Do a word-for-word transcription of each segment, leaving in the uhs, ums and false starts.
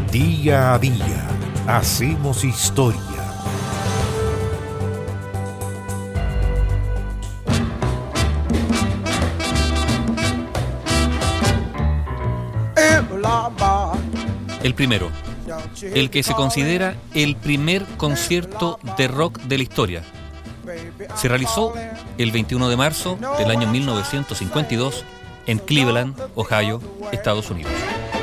Día a día hacemos historia. El primero, el que se considera el primer concierto de rock de la historia, se realizó el veintiuno de marzo del año mil novecientos cincuenta y dos en Cleveland, Ohio, Estados Unidos.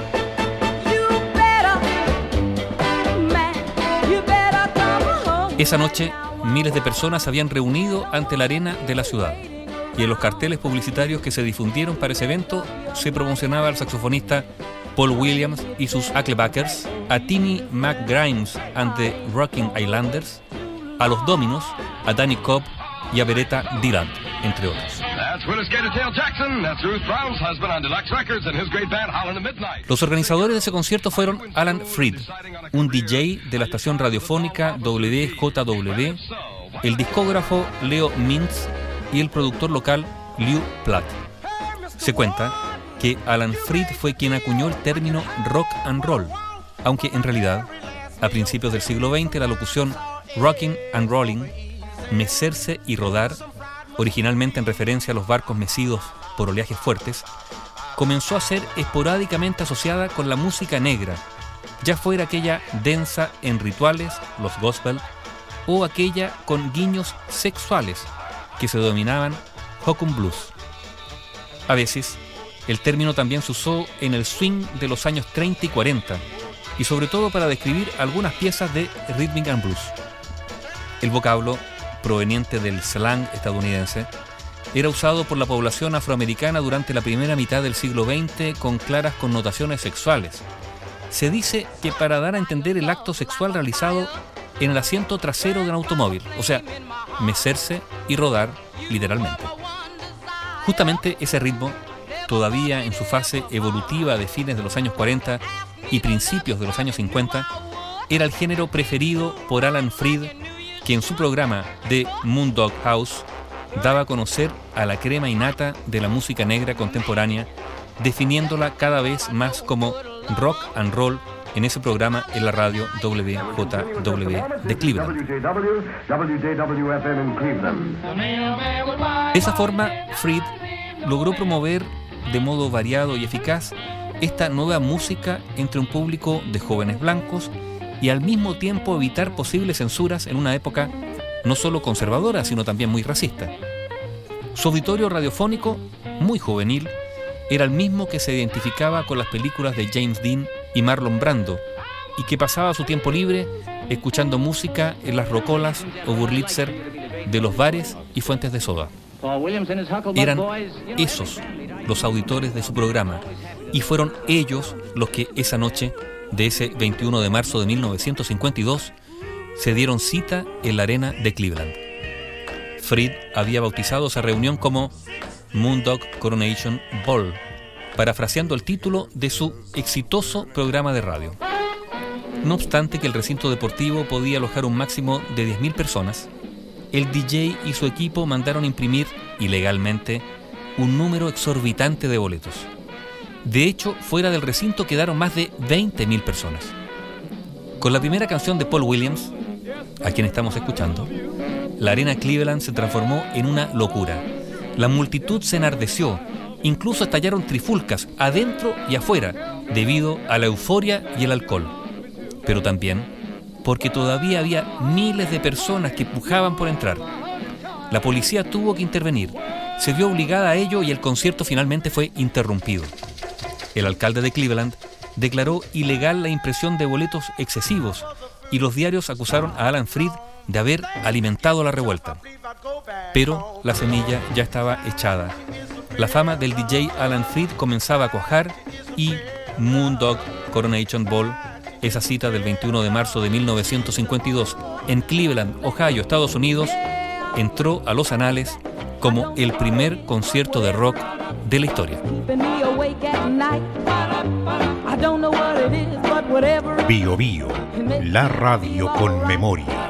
Esa noche, miles de personas se habían reunido ante la arena de la ciudad, y en los carteles publicitarios que se difundieron para ese evento se promocionaba al saxofonista Paul Williams y sus Hucklebackers, a Timmy McGrimes and the Rocking Islanders, a los Dominos, a Danny Cobb y a Beretta Dylan, entre otros. Los organizadores de ese concierto fueron Alan Freed, un D J de la estación radiofónica W J W, el discógrafo Leo Mintz y el productor local Lew Platt. Se cuenta que Alan Freed fue quien acuñó el término rock and roll, aunque en realidad, a principios del siglo veinte, la locución rocking and rolling, mecerse y rodar, originalmente en referencia a los barcos mecidos por oleajes fuertes, comenzó a ser esporádicamente asociada con la música negra, ya fuera aquella densa en rituales, los gospel, o aquella con guiños sexuales, que se denominaban hokum blues. A veces, el término también se usó en el swing de los años treinta y cuarenta, y sobre todo para describir algunas piezas de rhythm and blues. El vocablo, proveniente del slang estadounidense, era usado por la población afroamericana durante la primera mitad del siglo veinte con claras connotaciones sexuales. Se dice que para dar a entender el acto sexual realizado en el asiento trasero de un automóvil, o sea, mecerse y rodar literalmente. Justamente ese ritmo, todavía en su fase evolutiva de fines de los años cuarenta y principios de los años cincuenta, era el género preferido por Alan Freed, que en su programa The Moondog House daba a conocer a la crema innata de la música negra contemporánea, definiéndola cada vez más como rock and roll en ese programa en la radio W J W de Cleveland. De esa forma, Freed logró promover de modo variado y eficaz esta nueva música entre un público de jóvenes blancos y al mismo tiempo evitar posibles censuras en una época no solo conservadora, sino también muy racista. Su auditorio radiofónico, muy juvenil, era el mismo que se identificaba con las películas de James Dean y Marlon Brando, y que pasaba su tiempo libre escuchando música en las rocolas o burlitzer de los bares y fuentes de soda. Eran esos los auditores de su programa, y fueron ellos los que esa noche de ese veintiuno de marzo de mil novecientos cincuenta y dos se dieron cita en la arena de Cleveland. Freed había bautizado esa reunión como Moondog Coronation Ball, parafraseando el título de su exitoso programa de radio. No obstante que el recinto deportivo podía alojar un máximo de diez mil personas, el D J y su equipo mandaron imprimir, ilegalmente, un número exorbitante de boletos. De hecho, fuera del recinto quedaron más de veinte mil personas. Con la primera canción de Paul Williams, a quien estamos escuchando, la arena Cleveland se transformó en una locura. La multitud se enardeció, incluso estallaron trifulcas adentro y afuera, debido a la euforia y el alcohol. Pero también porque todavía había miles de personas que pujaban por entrar. La policía tuvo que intervenir, se vio obligada a ello y el concierto finalmente fue interrumpido. El alcalde de Cleveland declaró ilegal la impresión de boletos excesivos y los diarios acusaron a Alan Freed de haber alimentado la revuelta. Pero la semilla ya estaba echada. La fama del D J Alan Freed comenzaba a cuajar y Moondog Coronation Ball, esa cita del veintiuno de marzo de mil novecientos cincuenta y dos en Cleveland, Ohio, Estados Unidos, entró a los anales como el primer concierto de rock de la historia. Bio Bio, la radio con memoria.